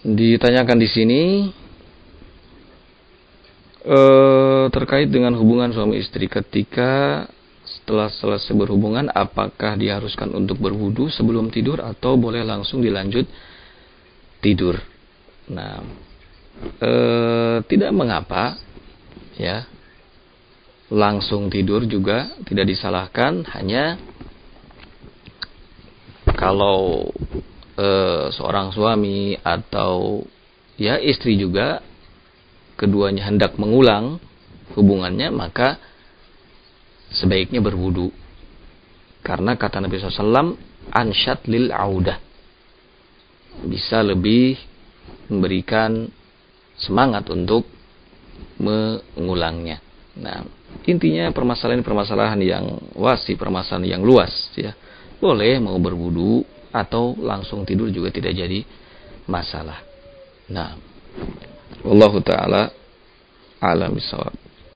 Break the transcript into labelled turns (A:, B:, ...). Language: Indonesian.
A: Ditanyakan di sini terkait dengan hubungan suami istri ketika setelah selesai berhubungan, apakah diharuskan untuk berwudu sebelum tidur atau boleh langsung dilanjut tidur. Nah, tidak mengapa ya, langsung tidur juga tidak disalahkan. Hanya kalau seorang suami atau ya istri juga keduanya hendak mengulang hubungannya, maka sebaiknya berwudu. Karena kata Nabi SAW, ansyat lil audah, bisa lebih memberikan semangat untuk mengulangnya. Nah, intinya permasalahan yang wasi, permasalahan yang luas ya. Boleh mau berwudu atau langsung tidur juga tidak jadi masalah. Nah, wallahu taala a'lam bishawab.